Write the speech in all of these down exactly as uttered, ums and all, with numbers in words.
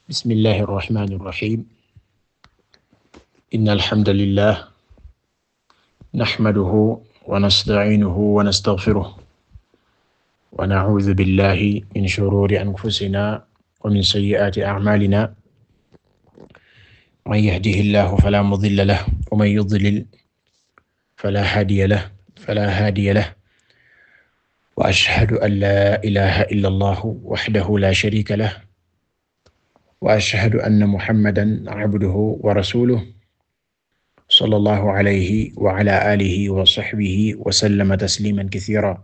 Bismillahi irrahmani irrahim inna alhamdalillah naxmaduhu wa nastaciinuhu wa nastaxfiruh wa nacuudu billahi min shuruuri anfusina wa min sayyi'aati acmaalina man yahdihi llahu falaa mudilla lahu wa man yudlil falaa haadiya lahu falaa haadiya lahu wa ashhadu an laa ilaaha illa allahu wahdahu laa shariika lahu wa ashhadu anna muhammadan abduhu wa rasuluhu sallallahu alayhi wa ala alihi wa sahbihi wa sallama tasliman kasiiran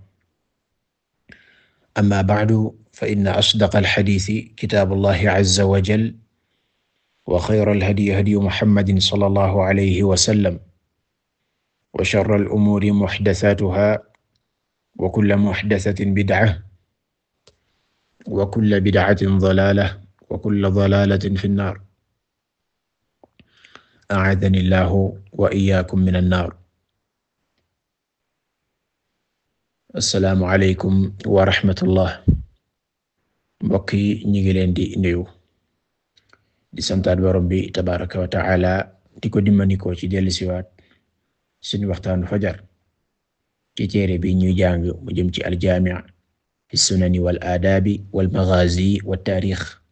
amma ba'du fa inna asdaqal hadiisi kitaabullahi azza wa jalla wa xayral hadyi hadyu muhammadin sallallahu alayhi wa sallam wa sharral umuuri muhdasaatuhaa wa kullu muhdasatin bid'a wa kullu bid'atin dalaalah wa kullu dalaalatin fi nnaar a'aadani llaahu wa iyyaakum mina nnaar. Assalaamu aleykum wa rahmatullah. Mbokk yi ñu ngi leen di nuyu di santaat Boroom bi tabaaraka wa ta'aala di ko dimbandikoo ci dellusiwaat suñu waxtaanu fajar ci téere bi ñuy jàng mu jëm ci al-jaami' fi sunani wal aadaabi wal maghaazi wat taariix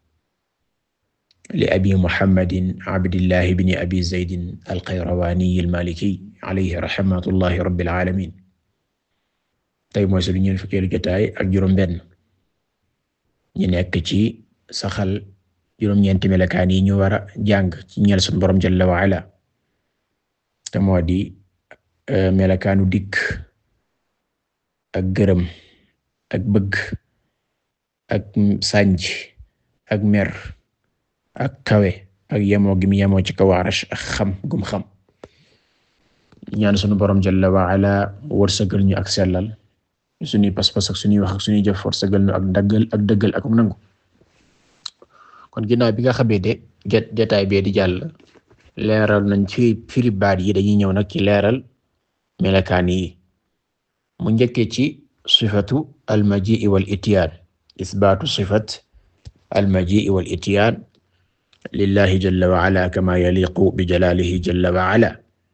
li abi muhammadin abdillahi bni abi zaydin alqayrawaani almaliki alayhi rahmatullahi rabbil aalamiin. tey mooy suñu ñeent fukkeelu jotaay ak juróom-benn ñu nekk ci saxal juróom-ñeenti melakaan yi ñu war a jàng ci ñeel suñu Boroom jalla wa ala te moo di melakaanu dikk ak gërëm ak bëgg ak sànj ak mer ak kawe ak yemoo gi mu yemoo ci kaw Arsh ak xam gum xam. ñaan sunu Boroom jalla wa ala wërsëgal ñu ak sellal suñuy pas-pas ak suñuy wax ak suñuy jëf, wërsëgal ñu ak daggal ak dëggal ak nangu. kon ginnaaw bi nga xamee de jot jotaay bee di jàll leeral nañ ci firi baat yi, dañuy ñëw nag ci leeral melakaan yi. mu njëkkee ci sifatu al-majii wal ityaan, isbaatu sifat al-majii wal ityaan lillahi jalla wa ala kama yaliqu bi jalalihi jalla wa ala.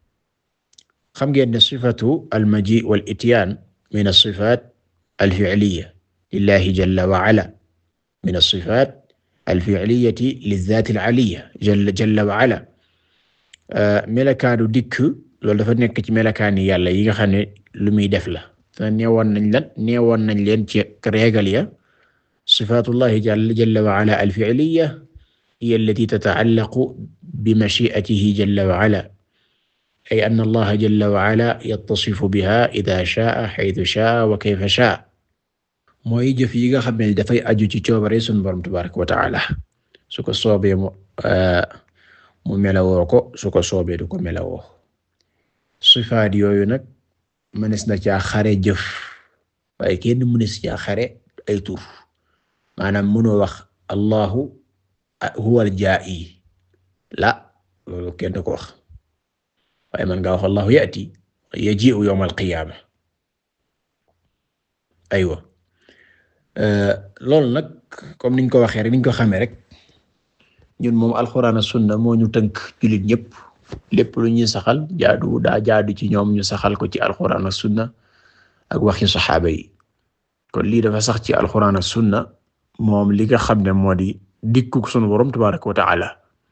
xam ngeen ne sifatu al-majii wal ityaan min as-sifaat al-fi'liyya lillahi jalla wa ala, min as-sifaat al-fi'liyyati liz-zaat al-'aliyya jalla jalla wa ala. melakaanu dikk loolu dafa nekk ci melakaani yàlla yi nga xam ne lu muy def la. te neewoon nañ lan neewoon nañ leen ci régal ya sifaatullahi jalla jalla wa ala al-fi'liyya hiya allati tata'allaqu bi mashi'atihi jalla wa ala, ay anna allaha jalla wa ala yattasifu biha idha sha'a haythu sha'a wa kayfa sha'a. mooy jëf yi nga xam ne dafay aju ci coobare sunu Boroom tabaaraka wa ta'ala, su ko soobee mu mu melawoo ko, su ko soobee du ko melawoo. sifaat yooyu nag mënees na caa xare jëf waaye kenn mënees caa xare ay tur. maanaam mënoo wax allahu huwa al-jaa'i la, loolu kenn du ko wax, waaye man nga wax allahu ya'ti yaji'u yawm al-qiyaama. aywa loolu nag comme niñ ko waxee rek niñ ko xamee rek ñun moom alxuraan ak sunna moo ñu tënk jullit ñépp. lépp lu ñuy saxal jaadu daa jaadu ci ñoom ñu saxal ko ci alxuraan ak sunna ak waxi saxaaba yi. kon lii dafa sax ci alxuraan ak sunna moom li nga xam ne moo di dikkuk sunu Boroom tabaaraka wa ta'ala.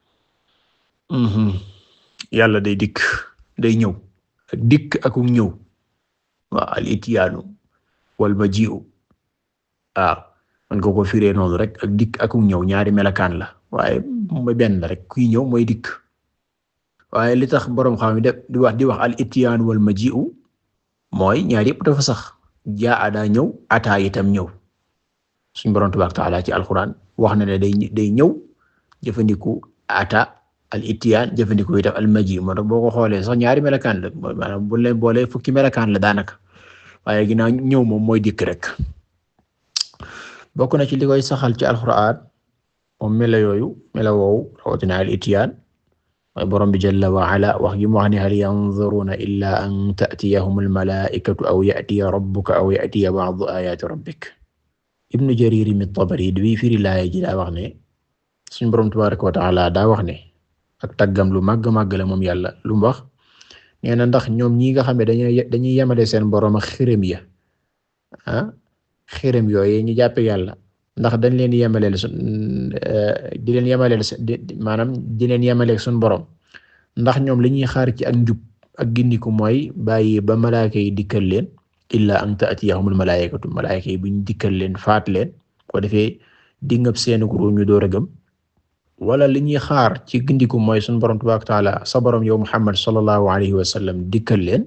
yàlla day dikk, day ñëw. ak dikk akuk ñëw waa al ityaanu wal maji'u waaw man ko ko firee noonu rek, ak dikk akuk ñëw ñaari melakaan la waaye mooy benn rek, kuy ñëw mooy dikk. waaye li tax boroom xam ne di wax di wax al ityaan wal maji'u mooy ñaar yëpp dafa sax. jaa daa ñëw, ataa itam ñëw. suñu Boroom tabaaraka wa ta'aala ci alxuraan wax na ne day day ñëw jëfandiku ata al ityaan jëfandiku itam al maji'. moo tax boo ko xoolee sax ñaari melakaan la, maanaam bu leen boolee fukki melakaan la daanaka, waaye ginnaaw ñëw moom mooy dikk rek. bokk na ci li koy saxal ci alxuraan moom melo yooyu melo woowu rawatina al ityaan mooy Boroom bi jalla wa ala wax gi mu wax ne hal yanzuruna illa an ta'tiyahum al malaa'ikatu aw ya'tiya rabbuka aw ya'tiya ba'du aayaati rabbik. Ibnu Jarir mi Tabari bi firi laaya ji daa wax ne suñu borom tabaaraka wa ta'ala daa wax ne ak taggam lu màgg màgg la moom yàlla lu mu wax nee na ndax ñoom ñi nga xam ne dañuy dañuy yemale seen borom ak xërëm ya ah xërëm yooyu ñu jàppe yàlla ndax dañ leen yemaleel su di leen yemaleel maanaam di leen yemaleeg suñu borom ndax ñoom li ñuy xaar ci ak njub ak gindiku mooy bàyyi ba malaaka yi dikkal leen illa an ta'tiyahumul malaa'ikatu malaaka yi buñ dikkal leen faat leen ko defee dingab seen ru ñu door a gëm wala li ñuy xaar ci gindiku mooy suñu borom tabaaraka wa ta'aala sa borom yow Muhammad sallallahu alayhi wa sallam dikkal leen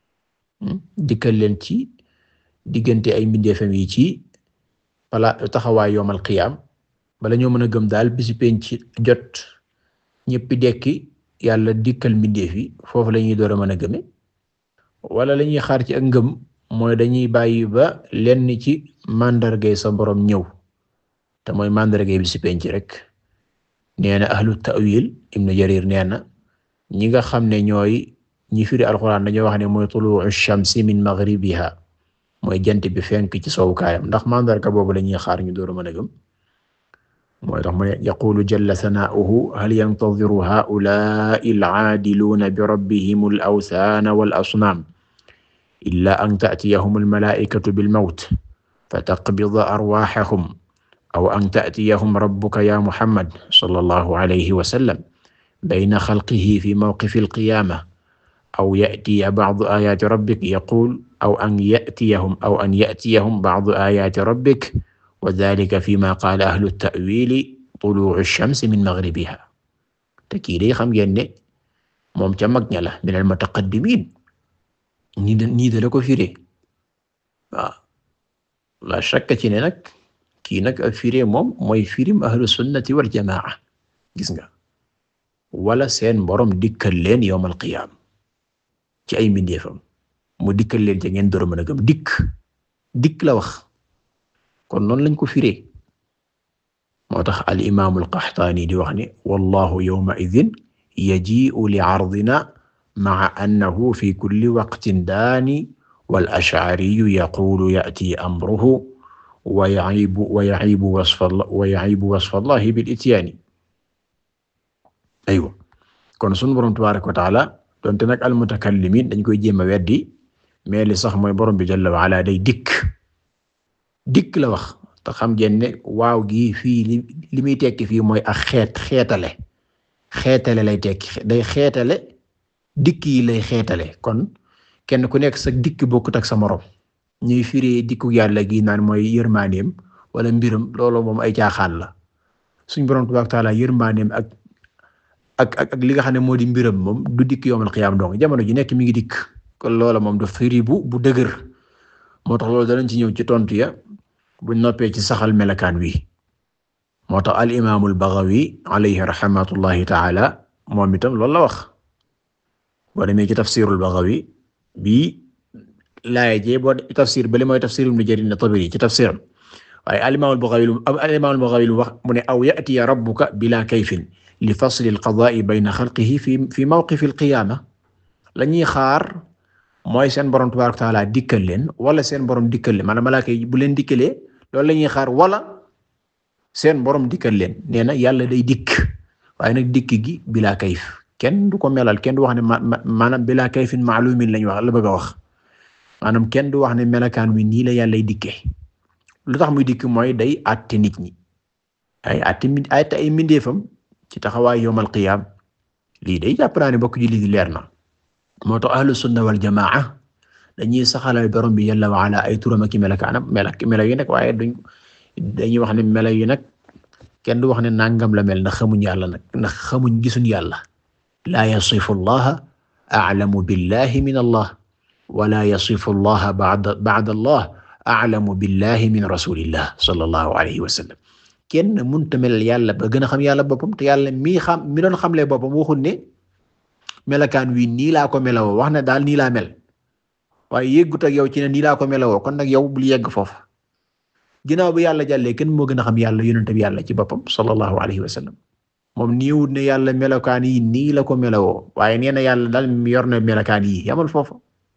dikkal leen ci diggante ay mbindeefam yi ci wala taxawaay yawmal qiyaam bala ñoo mën a gëm daal bisi penc jot ñëpp dekki yàlla dikkal mbindeef yi foofu la ñuy door a mën a gëme wala la ñuy xaar ci ak ngëm mooy dañuy bàyyi ba lenn ci mandargay sa borom ñëw te mooy mandargay bisi penc rek nee na ahlu ta'wil ibnu Jarir nee na ñi nga xam ne ñooy ñi firi alxuraan dañoo wax ne mooy tuluu'u shamsi min maghribiha mooy jant bi fenk ci sowukaayam ndax mandarga boobu la ñuy xaar ñu door a mën a gëm mooy tax mu ne yaqulu jalla sanaa'uhu hal yantadhiru haa'ulaa'i al-'aadiluuna bi rabbihim al-awthaana wal-asnaam illaa an ta'tiyahum al-malaa'ikatu bil-mawt fataqbida arwaahahum aw an ta'tiyahum rabbuka ya Muhammad sallallahu alayhi wa sallam bayna khalqihi fi mawqifi al-qiyaamah aw ya'tiya ba'du aayaati rabbika yaqul aw an ya'tiyahum aw an ya'tiyahum ba'du aayaati rabbika wa dhaalika fiimaa qaala ahlu at-ta'wiili tuluu'u ash-shamsi min maghribihaa te kii day xam ngeen ne moom ca mag ña la min al-mutaqaddimiin nii da nii da la ko firee waaw la shakka ci ne nag kii nag ak firee moom mooy firim ahlu sunnati wal jamaa gis nga wala seen borom dikkal leen yawmal qiyaama ci ay mbindeefam mu dikkal leen ci ngeen door a mën a gëm dikk dikk la wax kon noonu lañ ko firee moo tax al imaam al Qaxtaani di wax ne wallahu yawma idhin yaji'u li 'ardina ma'a annahu fi kulli waqtin daani wal ash'ariyyu yaqulu ya'ti amruhu wa ya'ibu wa ya'ibu wasfa wa ya'ibu wasfa Allahi bil ityaani aywa kon sunu borom tabaaraka wa ta'aala donte nag al mutakallimiin dañ koy jéem a weddi mais li sax mooy borom bi jalla wa ala day dikk dikk la wax te xam ngeen ne waaw gi fii li li muy tekki fii mooy ak xeet xeetale xeetale lay tekki day xeetale dikk yi lay xeetale kon kenn ku nekk sa dikk bokkut ak sa morom ñuy firi dikku yàlla gi naan mooy yërmaaneem wala mbiram loolu moom ay caaxaan la suñ borom tabaaraka wa ta'aala yërmaaneem ak ak ak ak li nga xam ne moo di mbiram moom du dikk yawmal qiyaam donc jamono ji nekk mi ngi dikk kon loola moom du firi bu bu dëgër moo tax loolu danañ ci ñëw ci tontu ya buñ noppee ci saxal melakaan wi moo tax al imaam al Baghawi alayhi rahmatullahi ta'ala moom itam loolu la wax boo demee ci tafsirul Baghawi bi laaya jee boo tafsir bale mooy tafsir Ibn Jarir at-Tabari ci tafsir waaye al imaam al Baghawi al imaam al Baghawi wax mu ne aw ya'tiya rabbuka bila kayfin li fasli al-qadaa'i bayna xalqihi fi fi mawqifi al-qiyaama la ñuy xaar mooy seen borom tabaaraka wa ta'aala dikkal leen wala seen borom dikkal leen maanaam malaaka yi bu leen dikkalee loolu la ñuy xaar wala seen borom dikkal leen nee na yàlla day dikk waaye nag dikk gi bilaa kayf kenn du ko melal kenn du wax ne ma maanaam bilaa kayfin ma'luumin lañ wax la bëgg a wax maanaam kenn du wax ne melakaan wi nii la yàlla dikkee lu tax muy dikk mooy day àtte nit ñi ay àtte ay ay mindeefam ci taxawaay yawmal qiyaam lii day jàpp naa ne bokk ji lii leer na moo tax ahlu sunna wal jamaa dañuy saxalal borom bi yàlla wa ala ay turam ak melakaanam melak melo yi nag waaye duñ dañuy wax ne melo yi nag kenn du wax ne nangam la mel ndax xamuñ yàlla nag ndax xamuñ gisuñ yàlla laa yasifu allaha a'lamu billahi min allah wala yasifu allaha ba'da ba'da allah a'lamu billahi min rasulillah sallallahu alayhi wa sallam kenn mënta mel yàlla ba gën a xam yàlla boppam te yàlla mi xam mi doon xamle boppam waxul ne melakaan wi nii laa ko melawoo wax na daal nii laa mel waaye yeggut ak yow ci ne nii laa ko melawoo kon nag yow bul yegg foofu ginnaaw bi yàlla jàllee kenn moo gën a xam yàlla yonent bi yàlla ci boppam sallallahu alayhi wa sallam moom niiwut ne yàlla melakaan yi nii la ko melawoo waaye nee na yàlla daal yor na melakaan yi yamal foofa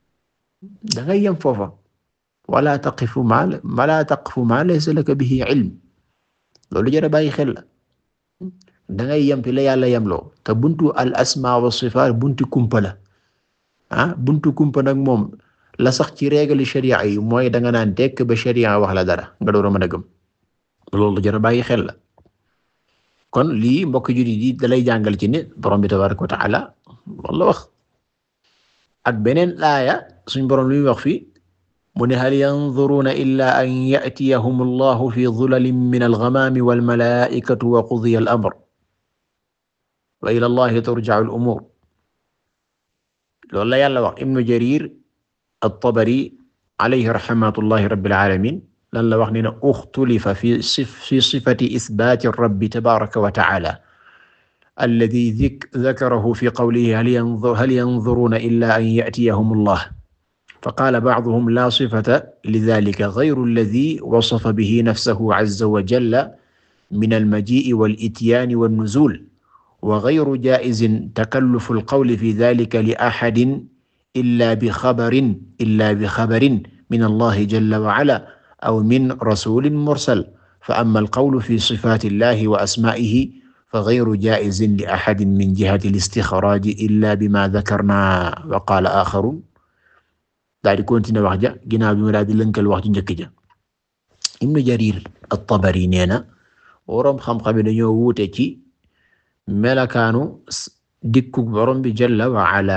da ngay yem foofa wala taqifu ma wala taqfu ma laysa laka bihi ilm loolu jar a bàyyi xel la dangay yem fi la yàlla yemloo te buntu al asmaa wa sifaat buntu kumpa la ah buntu kumpa nag moom la sax ci règle sharia yi mooy danga naan tekk ba sharia wax la dara nga door a mën a gëm loolu jar a bàyyi xel la kon lii mbokk jullit yi dalay jàngal ci ne borom bi tabaaraka wa ta'ala loolu la wax ak beneen aaya suñ borom lu muy wax fi mu ne hal yanzuruna illa an ya'tiyahum allahu fi dhulalin min al-ghamami wal malaa'ikatu wa qudiya al-amr wa ila allahi turja'u al-umur loolu la yàlla wax. Ibnu Jarir at-Tabari alayhi rahmatullahi rabbil alamin lan la wax ne na uxtulifa fi fi sifati isbaati rabbi tabaaraka wa ta'ala alladhi dhakarahu fi qawlihi hal yanzuruna illa an ya'tiyahum allah faqaala ba'duhum laa sifata lidhaalika ghayru alladhii wasafa bihi nafsahu 'azza wa jalla mina al-majii'i wal-ityaani wan-nuzuul wa ghayru jaa'izin takallufu al-qawli fii dhaalika li ahadin illaa bi khabarin illaa bi khabarin min Allahi jalla wa 'alaa aw min rasuulin mursal fa ammaa al-qawlu fii sifaati Allahi wa asmaa'ihi fa ghayru jaa'izin li ahadin min jihati al-istikhraaji illaa bimaa dhakarnaa wa qaala aakharuun daal di continuer wax ja ginnaaw bi mu daal di lënkal wax ju njëkk ja. Ibnu Jarir at-Tabari nee na boroom xam-xam yi dañoo wuute ci melakaanu dikku borom bi jalla wa ala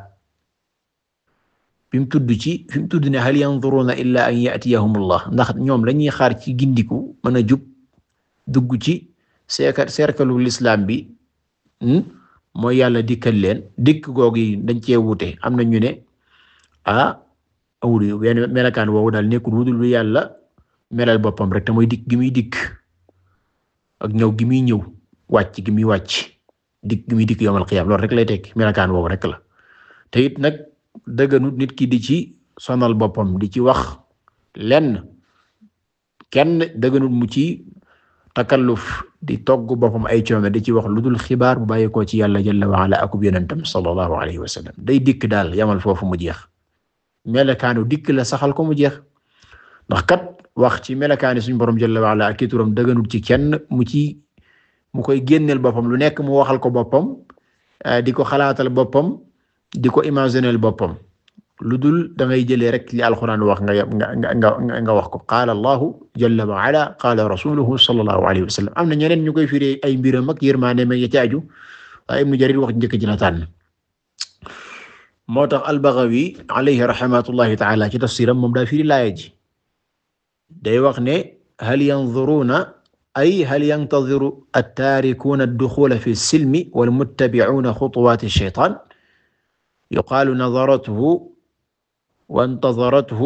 bi mu tudd ci fi mu tudd ne hal yanzuruna illa an ya'tiyahum Allah ndax ñoom lañuy xaar ci gindiku mën a jub dugg ci cercle l'islam bi mooy yàlla dikkal leen dikk googu dañ cee wuute am na ñu ne ah awul wenn melakaan woowu daal nekkul wudul lu yàlla melal boppam rek te mooy dikk gi muy dikk ak ñëw gi muy ñëw wàcc gi muy wàcc dikk gi muy dikk yawmal qiyaam loolu rek lay tekki melakaan woowu rek la te it nag dëgganut nit ki di ci sonal boppam di ci wax lenn kenn dëgganut mu ci takalluf di togg boppam ay coono di ci wax lu dul xibaar bu bàyyeekoo ci yàlla jalla wa ala akub yonentam sallallahu alayhi wa sallam day dikk daal yamal foofu mu jeex melakaanu dikk la saxal ko mu jeex ndax kat wax ci melakaani suñu borom jalla wa ala ak i turam dëgganut ci kenn mu ci mu koy génneel boppam lu nekk mu waxal ko boppam di ko xalaatal boppam di ko imaginer boppam lu dul da ngay jëlee rek li alxuraan wax nga nga nga nga wax ko qaala allahu jalla wa ala qaala rasuluhu sallallahu alayhi wa sallam am na ñeneen ñu koy firi ay mbiram ak yërmaande ma ya ci aju waaye Ibnu Jarir wax njëkk ci la tànn moo tax al-Baghawi alayhi rahmatullahi ta'ala ci tafsiram moom daa firi laaya ji day wax ne hal yanzuruna ay hal yantadhiru at-taarikuuna ad-duxuula fi as-silmi wal-muttabi'uuna xutuwaati ash-shaytaan yuqaalu nazarathu wa intazarathu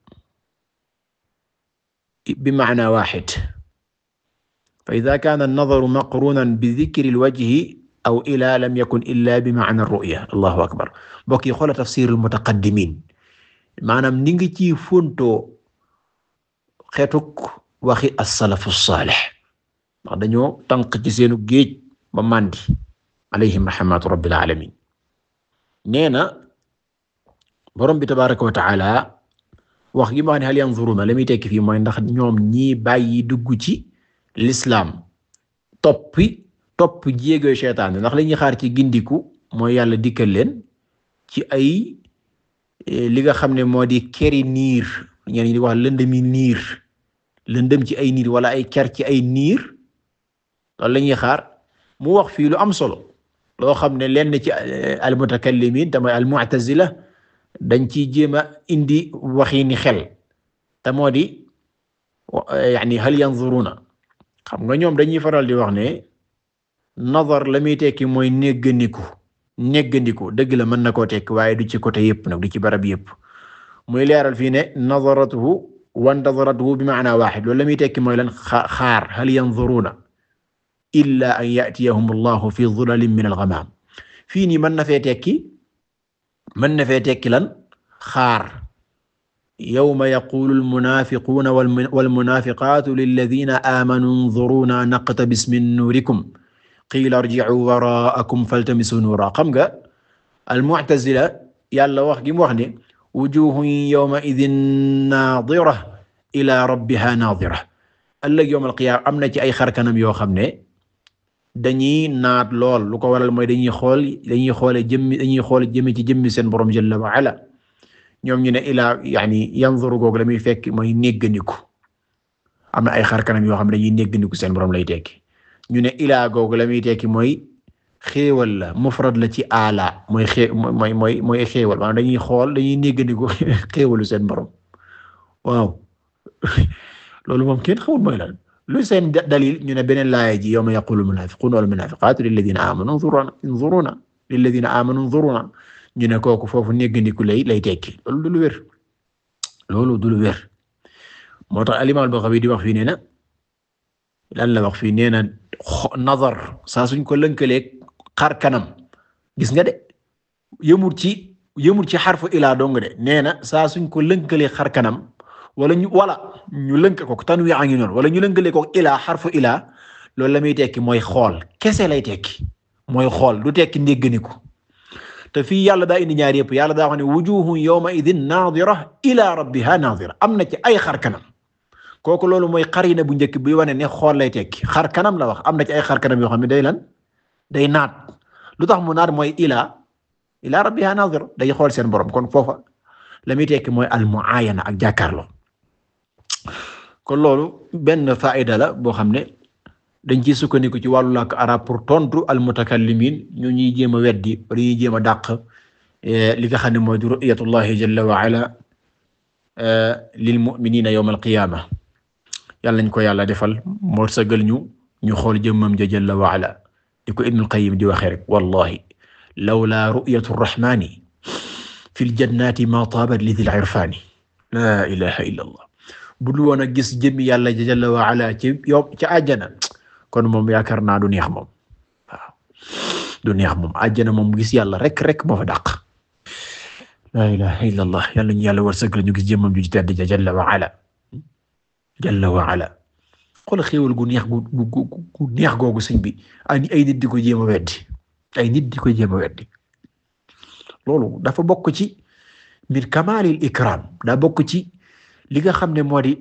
bima'naa waahid fa idhaa kaana an-nazaru maqruunan bi dhikri al-wajhi aw ilaa lam yakun illaa bima'naa ar-ru'ya allahu akbar mbokk yi xoola tafsiir al-mutaqaddimiin maanaam ni ngi ci fontoo xeetuk waxi as-salafu as-saalih ndax dañoo tànq ci seenu géej ba màndi alayhim rahmatu rabbil aalamiin nee na borom bi tabaaraka wa ta'ala wax gi ma wax ne hal yanzuruna la muy tekki fii mooy ndax ñoom ñii bàyyi dugg ci l'islam toppi topp jéegoy seytaan ndax li ñuy xaar ci gindiku mooy yàlla dikkal leen ci ay li nga xam ne moo di keri niir ñeen ñi di wax lëndëmi niir lëndëm ci ay niir wala ay ker ci ay niir loolu la ñuy xaar mu wax fii lu am solo loo xam ne lenn ci al-mutakallimiin te mooy al-mu'tazila dañ ciy jéem a indi waxiini xel te moo di yaani hal yanzuruna xam nga ñoom dañuy faral di wax ne nazar la muy tekki mooy néggandiku néggandiku dëgg la mën na koo tekki waaye du ci côté yëpp nag du ci barab yëpp muy leeral fii ne nazaratuhu wa intazaratuhu bi ma'na waahid loolu la muy tekki mooy lan xaar hal yanzuruna illa an ya'tiyahum allahu fi dhulalin min al-ghamaam fii nii mën na fee tekki mën na fee tekki lan xaar yawma yaqulu al-munaafiquuna wal-munaafiqaatu lilladhiina aamanuu unzurunaa naqtabis min nuurikum qiila irji'uu waraa'akum faltamisuu nuuran xam nga al-mu'tazila yàlla wax gi mu wax ne wujuuhun yawma'idhin naadira ilaa rabbihaa naadira ëllëg yawmal qiyaama am na ci ay xarkanam yoo xam ne dañuy naat lool lu ko waral mooy dañuy xool dañuy xoole jëmmi dañuy xoole jëmmi ci jëmmi seen borom jalla wa ala ñoom ñu ne ilaa yani yanzuru googu la muy fekk mooy néggandiku am na ay xar kanam yoo xam ne dañuy néggandiku seen borom lay tekki ñu ne ilaa googu la muy tekki mooy xéewal la mufrad la ci ala mooy xée mooy mooy mooy xéewal maanaam dañuy xool dañuy néggandiku xéewalu seen borom waaw loolu moom kenn xamul mooy lan lu seen dalil ñu ne beneen laaya ji yawma yaqulu al-munaafiquuna wal-munaafiqaatu lilladhiina aamanuu unzurunaa unzurunaa lilladhiina aamanuu unzurunaa ñu ne kooku foofu néggandiku lay lay tekki loolu du lu wér loolu du lu wér moo tax al-imaam al-Baghawi di wax fii nee na lan la wax fii nee na nazar saa suñ ko lënkaleeg xar kanam gis nga de yëmul ci yëmul ci xarfu ilaa dong de nee na saa suñ ko lënkaleeg xar kanam wala ñu wala ñu lënk ko tanwi a ngi noonu wala ñu lënkale ko ilaa xarfu ilaa loolu la muy tekki mooy xool kese lay tekki mooy xool du tekki ndégganiku te fii yàlla daa indi ñaar yëpp yàlla daa wax ne wujuhun yawma idin naadira ila rabbiha naadira am na ci ay xar kanam kooku loolu mooy xarina bu njëkk bi wane ne xool lay tekki xar kanam la wax am na ci ay xar kanam yoo xam ne day lan day naat lu tax mu naat mooy ilaa ila rabbiha naadira day xool seen borom kon foofa la muy tekki mooy al muayana ak jàkkaarloo kon loolu benn faida la boo xam ne dañ ciy sukkandiku ci wàllu làkk arab pour tontu al mutakallimin ñu ñuy jéem a weddi wala ñuy jéem a dàq li nga xam ne mooy ru'yatullahi jalla wa ala lil mu'minina yawm al qiyama yàlla nañ ko yàlla defal moo sagal ñu ñu xool jëmmam ja jalla wa ala di ko Ibnul Qayyim di waxee rek wallahi lawla ru'yatu rrahmani fil jannati ma taabat li dhil irfani la ilaha illa allah bu dul woon a gis jëmmi yàlla jalla wa ala ci yow ci àjjana kon moom yaakaar naa du neex moom waaw du neex moom àjjana moom gis yàlla rek rek moo fa dàq la ilaha illa allah yàlla ñu yàlla wërsëgal ñu gis jëmmam ju tedd ja jalla wa ala jalla wa ala xool xéewal gu neex gu gu gu neex googu sëñ bi ay ay nit di ko jéem a weddi ay nit di ko jéem a weddi loolu dafa bokk ci min kamaalil ikram daa bokk ci li nga xam ne moo di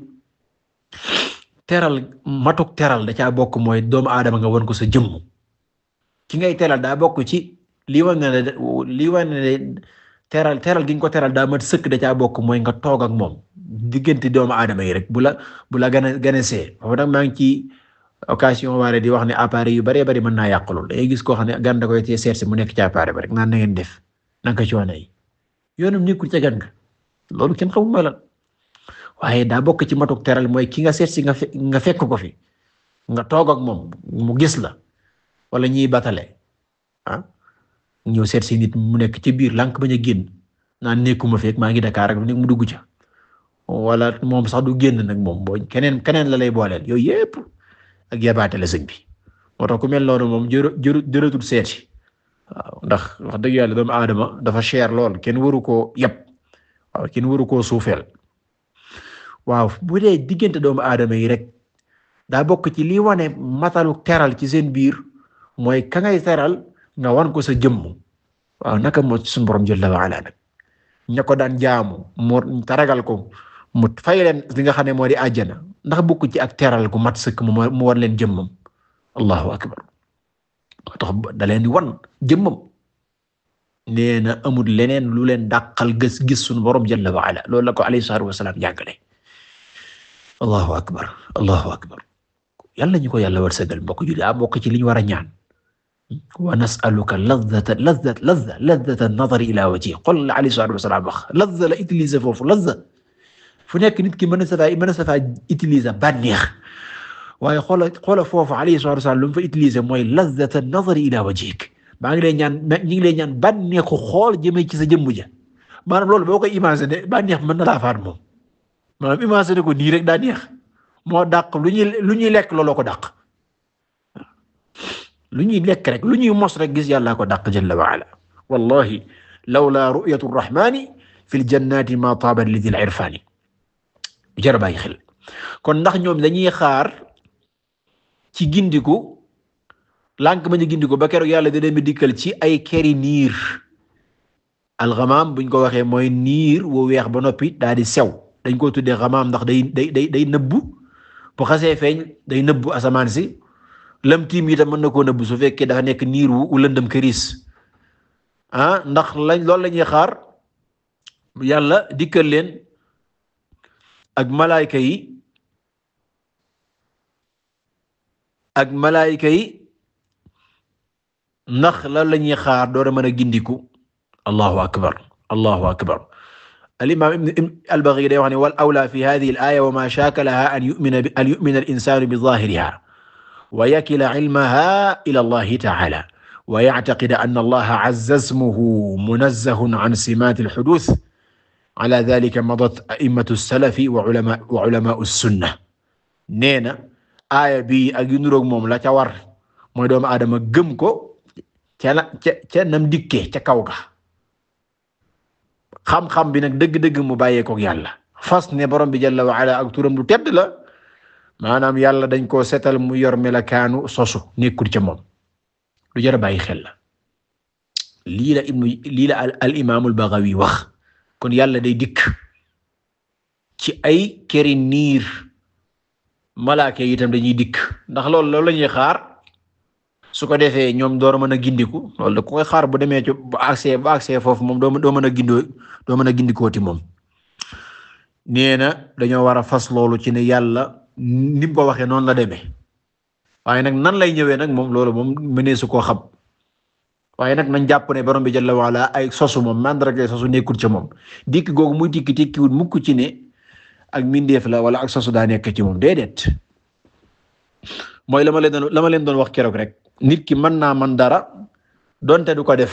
teral matuk teral da caa bokk mooy doomu aadama nga won ko sa jëmm ki ngay teral daa bokk ci lii wane ne lii wane ne teral teral gi nga ko teral daa mat sëkk da caa bokk mooy nga toog ak moom diggante doomu aadama yi rek bu la bu la gën a gën a see foofu nag maa ngi ci occasion waare di wax ne appareil yu baree bari mën naa yàq lool dangay gis koo xam ne gan da koy tee seet si mu nekk ci appareil ba rek naan na ngeen def naka coono yi yoonam nekkul ca gan nga loolu kenn xamul mooy lan waaye daa bokk ci matuk teral mooy ki nga seet si nga fe nga fekk ko fi nga toog ak moom mu gis la wala ñiy batale ah ñëw seet si nit mu nekk ci biir lànk bañ a génn naan nekkuma fekk maa ngi Dakar rek nekk mu dugg ca wala moom sax du génn nag moom boo keneen keneen la lay booleel yooyu yépp ak yabaate la sëñ bi moo tax ku mel noonu moom jërë jërë jërëtul seeti waaw ndax wax dëgg yàlla doomu aadama dafa cher lool kenn waru koo yab waaw kenn waru koo suufeel waaw bu dee diggante doomu aadama yi rek daa bokk ci li wane matalu teral ci seen biir mooy ka ngay teral nga wan ko sa jëmm waaw naka moo ci suñu borom jalla wa ala nag ña ko daan jaamu mu taragal ko mu fay leen li nga xam ne moo di àjjana ndax bokk ci ak teral gu mat sëkk mu mu wan leen jëmmam allahu akbar tax da leen di wan jëmmam nee na amul leneen lu leen dàqal gis gis suñu borom jalla wa ala loolu la ko alayhi salaatu wasalaam jàngale allahu akbar allahu akbar yàlla ñu ko yàlla wërsëgal mbokk ju daa bokk ci li ñu war a ñaan wa nas'aluka lazzata lazzata lazza lazzata an-nazar ila wajhi qul alayhi salaatu wasalaam wax lazza la utiliser foofu lazza fu nekk nit ki mën na sa faa mën na sa faa utiliser bànneex waaye xoola xoola foofu alayhi salaatu wasalaam lu mu fa utiliser mooy lazzata an-nazar ila wajhik maa ngi lay ñaan ñu ngi lay ñaan bànneexu xool jëmee ci sa jëmm ja maanaam loolu boo koy imaginer bànneex mën na laa faat moom maanaam imaginer ko nii rek daa neex moo dàq lu ñuy lu ñuy lekk looloo ko dàq lu ñuy lekk rek lu ñuy mos rek gis yàllaa ko dàq jalla wa ala wallahi lawla ru'yatu rrahmani fil jannati ma taabat li dhil irfani jar bàyyi xel kon ndax ñoom dañuy xaar ci gindiku lànk ma ñu gindiku ba keroog yàlla da leen dikkal ci ay keri niir alxamaam buñ ko waxee mooy niir wu weex ba noppi daal di sew dañ ko tuddee xamaam ndax day day day day nëbbu bu xasee feeñ day nëbbu asamaan si lam tiim itam mën na koo nëbb su fekkee dafa nekk niir wu lëndëm këriis ah ndax lañ loolu la ñuy xaar yàlla dikkal leen ak malaayka yi ak malaayka yi ndax lan la ñuy xaar door a mën a gindiku allahu akbar allahu akbar al-imam ibn al-Baghi day wax ne wal awla fi hadhihi al-aya wa ma shakalaha an yu'mina an yu'mina al-insanu bi dhahiriha wa yakila ilmaha ila Allah ta'ala wa ya'taqida anna Allah 'azza ismuhu munazzahun 'an simat al-huduth ala dhalika madat a'immatu as-salafi wa ulama wa ulama'u as-sunnah nee na aaya bi ak yu nuroog moom la ca war mooy doomu aadama gëm ko ca la ca ca nam dikkee ca kaw ga xam-xam bi nag dëgg-dëgg mu bàyyeekook yàlla fas ne borom bi jalla wa ala ak turam lu tedd la maanaam yàlla dañ koo setal mu yor melakaanu sosu nekkul ca moom lu jar a bàyyi xel la lii la ibnu lii la al imaamul Baghawi wax kon yàlla day dikk ci ay këri niir malaaka yi itam dañuy dikk ndax loolu loolu la ñuy xaar su ko defee ñoom door mën a gindiku loolu da koy xaar bu demee ci bu accès bu accès foofu moom doo doo mën a gindoo doo mën a gindikooti moom nee na dañoo war a fas loolu ci ne yàlla ni mu ko waxee noonu la demee waaye nag nan lay ñëwee nag moom loolu moom mënee su koo xam waaye nag nañ jàpp ne borom bi jalla wala ay sosu moom mandarga sosu nekkul ca moom dikk googu muy tikki tikkiwul mukk ci ne ak mindeef la wala ak sosu daa nekk ci moom déedéet mooy la ma leen doon la ma leen doon wax keroog rek nit ki mën naa man dara donte du ko def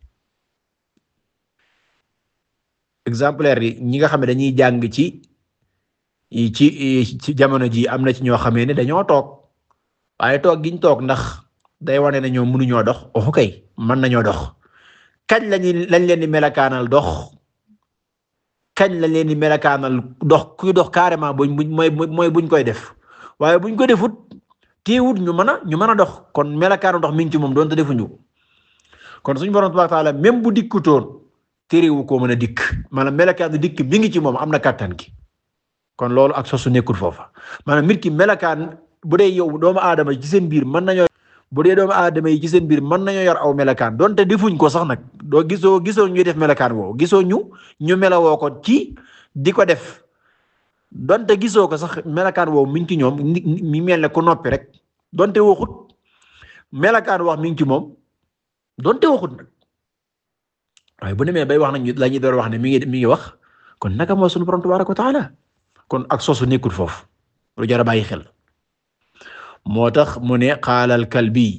exemplaire yi ñi nga xam ne dañuy jàng ci ci ci jamono ji am na ci ñoo xamee ne dañoo toog waaye toog giñ toog ndax day wane ne ñoom mënuñoo dox oh kay mën nañoo dox kañ lañuy lañ leen di melakaanal dox kañ lañ leen di melakaanal dox kuy dox carrément buñ buñ mooy mooy buñ koy def waaye buñ ko defut teewut ñu mën a ñu mën a dox kon melakaanu dox mi ngi ci moom doonte defuñu kon suñu borom tabaaraka taala même bu dikkutoon terewu koo mën a dikk maanaam melakaanu dikk mi ngi ci moom am na kàttan gi kon loolu ak sosu nekkul foofa maanaam nit ki melakaan bu dee yow doomu aadama ci seen biir mën nañoo bu dee doomu aadama yi ci seen biir mën nañoo yor aw melakaan donte defuñ ko sax nag doo gisoo gisoo ñuy def melakaan woowu gisoo ñu ñu melawoo ko ci di ko def donte gisoo ko sax melakaan woowu mi ngi ci ñoom mi mel ne ku noppi rek donte waxut melakaan wax mi ngi ci moom donte waxut nag waaye bu demee bay wax nañ la ñuy door wax ne mi ngi mi ngi wax kon naka moo sunu borom tabaaraka wa taala kon ak sosu nekkul foofu lu jar a bàyyi xel moo tax mu ne qaala al-Kalbi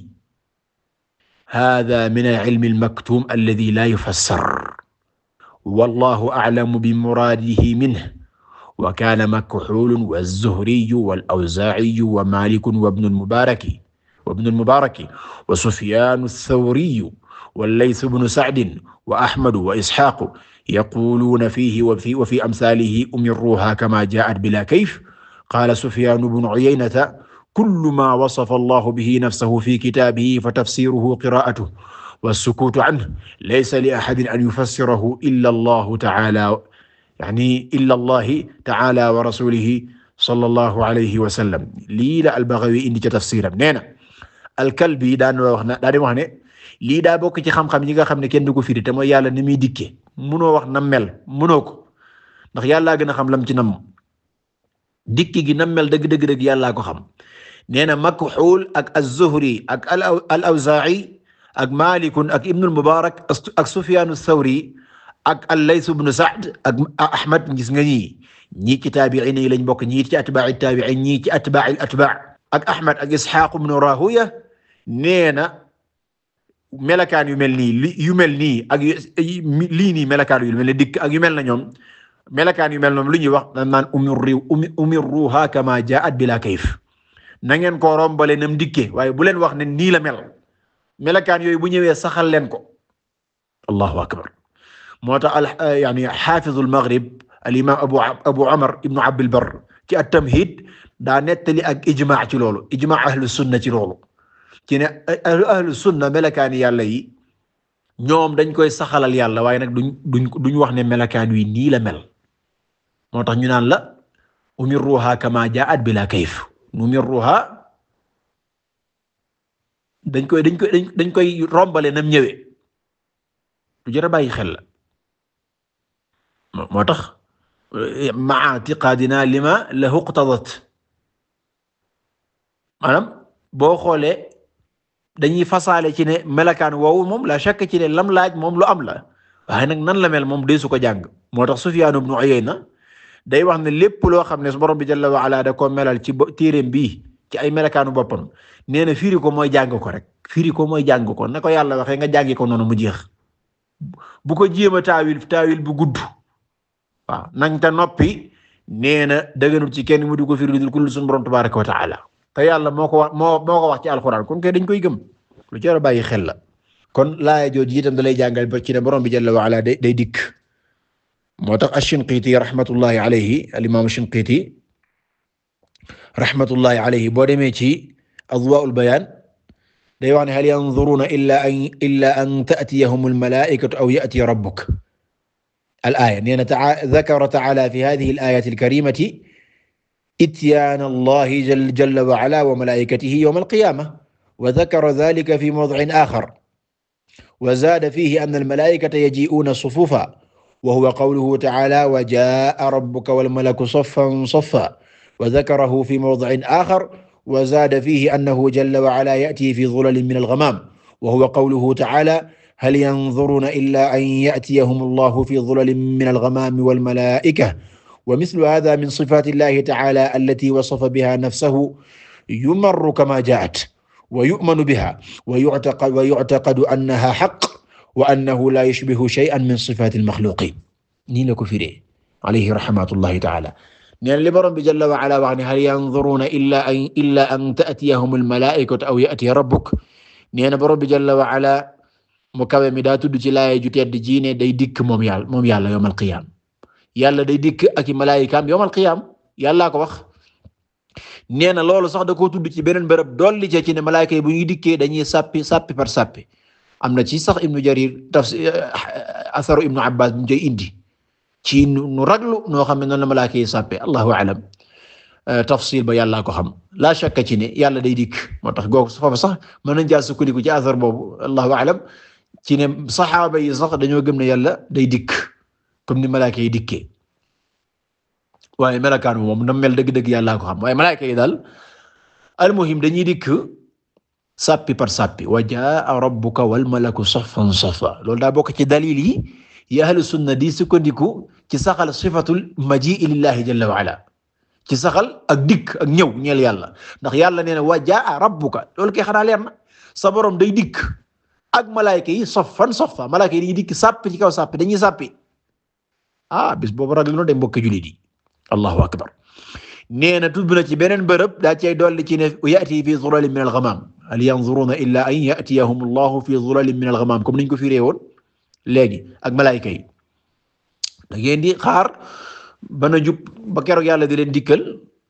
haaza min al-ilmi al-maktuum alladhii laa yufassar wallaahu a'lamu bi muraadihi minhu wa kaana Makhuul wa-az-Zuhri wal-Awzaa'i wa Maalik wa ibnu al-Mubaarak wa ibnu al-Mubaarak wa Sufyaan ath-Thawri wal-Layth ibnu Sa'd wa Ahmad wa Ishaaq yaquuluuna fiihi wa fii wa fii amsaalihi umirruuhaa kamaa jaa'at bilaa kayf qaala Sufyaan ibnu Uyaynata kullu maa wasafa Allahu bihi nafsahu fi kitaabihi fa tafsiruhu qiraa'atuhu was-sukuutu anhu laysa li ahadin an yufassirahu illa Allahu ta'aala yaani illa Allahi ta'aala wa rasuulihi sallallahu alayhi wa sallam lii la al-Baghawi indi ca tafsiram nee na al-Kalbi daan wax na daa di wax ne lii daa bokk ci xam-xam yi nga xam ne kenn du ko firi te mooy yàlla ni muy dikkee munoo wax na mel munoo ko ndax yàllaa gën a xam lam ci nam dikki gi na mel dëgg-dëgg dëgg yàllaa ko xam. nee na Makhuul ak az-Zuhri ak al-Awzaa'i ak Maalik ak Ibn al-Mubaarak ak Sufyaan ath-Thawri ak al-Layth ibn Sa'd ak Ahmad gis nga ñii ñii ci taabi'iin yi lañ bokk ñii ci atbaa'i taabi'iin ñii ci atbaa'i al-atbaa' ak Ahmad ak Ishaaq ibn Raahuya nee na melakaan yu mel nii yu mel nii ak lii nii melakaan yu mel ne dikk ak yu mel na ñoom melakaan yu mel noonu lu ñuy wax dañ naan umirru umirruhaa kamaa jaa'at bilaa kayf na ngeen ko rombale nam dikke waaye bu leen wax ne nii la mel melakaan yooyu bu ñëwee saxal leen ko allahu akbar moo tax al yaani xaafizul maghrib al imam abu abu umar ibnu abdul barr ci at-tamhid daa nettali ak ijmaa ci loolu ijmaa ahlu sunna ci loolu ci ne ahlu sunna melakaani yàlla yi ñoom dañ koy saxalal yàlla waaye nag duñ duñ duñ wax ne melakaan wi nii la mel moo tax ñu naan la umirruha kama jaa'at bila kayf numirruha dañ koy dañ koy dañ koy rombale nam ñëwee lu jar a bàyyi xel la moo tax ma'a i'tiqaadina lima lahu iqtadat maanaam boo xoolee dañuy fasaale ci ne melakaan woowu moom la shakk ci ne lam laaj moom lu am la waaye nag nan la mel moom deesu ko jàng moo tax Sufyaan ibnu Uyayna day wax ne lépp loo xam ne borom bi jalla wa ala da ko melal ci téereem bii ci ay melakaanu boppam nee na firi ko mooy jàng ko rek firi ko mooy jàng ko na ko yàlla waxee nga jàngi ko noonu mu jeex bu ko jéem a taawil taawil bu gudd waaw nañ ta noppi nee na dëgganul ci kenn mu di ko firi dul kullu suñu borom tabaaraka wa taala te yàlla moo ko wax moo moo ko wax ci alxuraan kon kay dañ koy gëm lu jar a bàyyi xel la kon laaya jooju itam da lay jàngal ba ci ne borom bi jalla wa ala day day dikk moo tax ash-Shinqiti rahmatullahi alayhi al-imam ash-Shinqiti rahmatullahi alayhi boo demee ci Adwaa'ul Bayaan day wax ne hal yanzuruna illa an illa an ta'tiyahum al-malaa'ikatu aw ya'tiya rabbuk al-aaya nee na dhakara ta'ala fi hadhihi al-aayati al-karimati ityaana Allahi jalla wa ala wa malaa'ikatihi yawma al-qiyaamah wa dhakara dhalika fi mawdi'in aakhar wa zaada fiihi anna al-malaa'ikata yaji'uuna sufufan wa huwa qawluhu ta'ala wa jaa'a rabbuka wal malaku saffan saffan wa dhakarahu fi mawdi'in aakhar wa zaada fiihi annahu jalla wa ala ya'tii fi dhulalin min al-ghamaam wa huwa qawluhu ta'ala hal yanzuruna illa an ya'tiyahum Allahu fi dhulalin min al-ghamaam wal malaa'ika wa mithlu haadha min sifaati Allahi ta'ala allati wasafa biha nafsahu yumarru kama jaa'at wa yu'manu biha wa yu'taqadu wa yu'taqadu annaha haqq wa annahu la yushbihu shay'an min sifaati al-makhluuqiin nii la ko firee alayhi rahmatullahi ta'ala nee na li borom bi jalla wa ala wax ne hal yanzuruna illa an illa an ta'tiyahum al-malaa'ikatu aw ya'tiya rabbuk nee na borom bi jalla wa ala mu kawe mi daa tudd ci laaya ju tedd ji ne day dikk moom yàlla moom yàlla yawmal qiyaam yàlla day dikk ak i malaayikaam yawmal qiyaam yàllaa ko wax nee na loolu sax da koo tudd ci beneen bërëb dolli ca ci ne malaayika yi bu ñuy dikkee dañuy sàppi sàppi par sàppi am na ci sax Ibnu Jarir tafsir asaru Ibnu Abbas bu ñu koy indi ci nu raglu noo xam ne noonu la malaaka yi sàppe allahu alam tafsil ba yàllaa ko xam la shakka ci ne yàlla day dikk moo tax googu foofu sax mën nañ jaa sukkandiku ci asar boobu allahu alam ci ne saxaaba yi sax dañoo gëm ne yàlla day dikk comme ni malaaka yi dikkee waaye melakaan moom na mel dëgg-dëgg yàllaa ko xam waaye malaaka yi daal almuhim dañuy dikk sàppi par sàppi wa jaa rabbuka wal malaku saffan saffa loolu daa bokk ci dalil yi yi ahlu sunna di sukkandiku ci saxal sifatul majii lillahi jalla wa ala ci saxal ak dikk ak ñëw ñeel yàlla ndax yàlla nee na wa jaa rabbuka loolu kay xanaa leer na sa borom day dikk ak malaayka yi saffan saffa malaayka yi dañuy dikk sàppi ci kaw sàppi dañuy sàppi ah bis boobu rag no de mbokk jullit yi allahu akbar nee na tudd na ci beneen bërëb daa cay dolli ci ne ya'ti fi zulalin min al-ghamaam hal yanzuruna illa an ya'tiyahum allahu fi zulalin min al-ghamaam comme niñ ko firee woon léegi ak malaayika yi da ngeen di xaar bana jub ba keroog yàlla di leen dikkal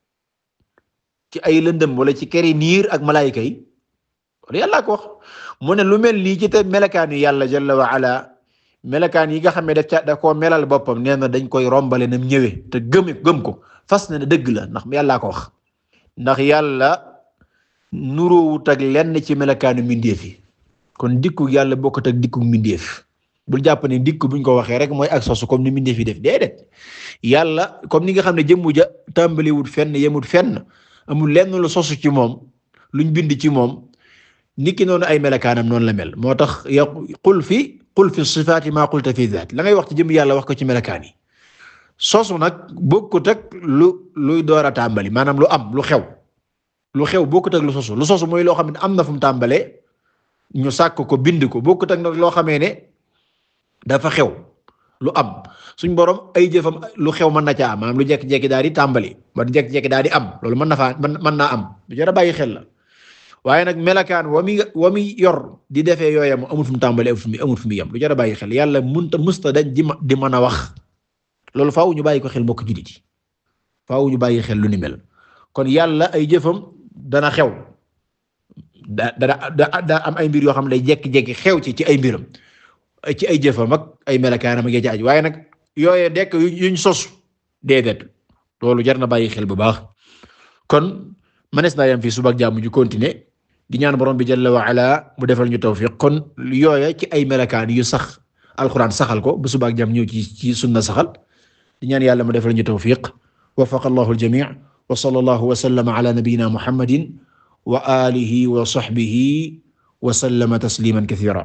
ci ay lëndëm wala ci këri niir ak malaayika yi wala yàlla ko wax mu ne lu mel nii ci te melakaan yi yàlla jalla wa ala melakaan yi nga xam ne daf ca da koo melal boppam nee na dañ koy rombale nam ñëwee te gëm gëm ko fas na ne dëgg la ndax yàllaa ko wax ndax yàlla nuróowut ak lenn ci melakaanu mindeef yi kon dikku yàlla bokkut ak dikku mindeef bul jàpp ne dikk buñ ko waxee rek mooy ak sosu comme ni mindeef yi def déedéet yàlla comme ni nga xam ne jëmmu ja tàmbaliwut fenn yemut fenn amul lenn lu sosu ci moom luñ bind ci moom niki noonu ay melakaanam noonu la mel moo tax ya qul fi qul fi sifaati maa qulta fi zaat la ngay wax ci jëmm yàlla wax ko ci melakaan yi sosu nag bokkut ak lu luy door a tàmbali maanaam lu am lu xew lu xew bokkut ak lu sosu lu sosu mooy loo xam ne am na fu mu tàmbalee ñu sàkk ko bind ko bokkut ak nag loo xamee ne dafa xew lu am suñ borom ay jëfam lu xew mën na caa am maanaam lu jekki-jekki daal di tàmbali ba jekki-jekki daal di am loolu mën na faa mën mën naa am lu jar a bàyyi xel la waaye nag melakaan wa mi wa mi yor di defee yooyam amul fu mu tàmbali amul fu mu amul fu mu yem lu jar a bàyyi xel yàlla munta musta dañ di di mën a wax loolu faaw ñu bàyyi ko xel mbokk jullit yi faaw ñu bàyyi xel lu ni mel kon yàlla ay jëfam dana xew da dana da am ay mbir yoo xam ne day jekki-jekki xew ci ci ay mbiram ci ay jëfam ak ay melakaanam ak ja aj waaye nag yooyee dekk yuñ sos déedéet loolu jar na bàyyi xel bu baax kon manees naa yam fii suba ak jàmm ju continuer di ñaan borom bi jalla wa ala mu defal ñu tawfiq kon yooya ci ay melakaan yu sax alquran saxal ko bu subaak jam ñëw ci ci sunna saxal di ñaan yàlla mu defal ñu tawfiq wafaqa allahu al-jami' wa sallallahu wa sallama ala nabiyyina muhammadin wa alihi wa sahbihi wa sallama tasliman kathira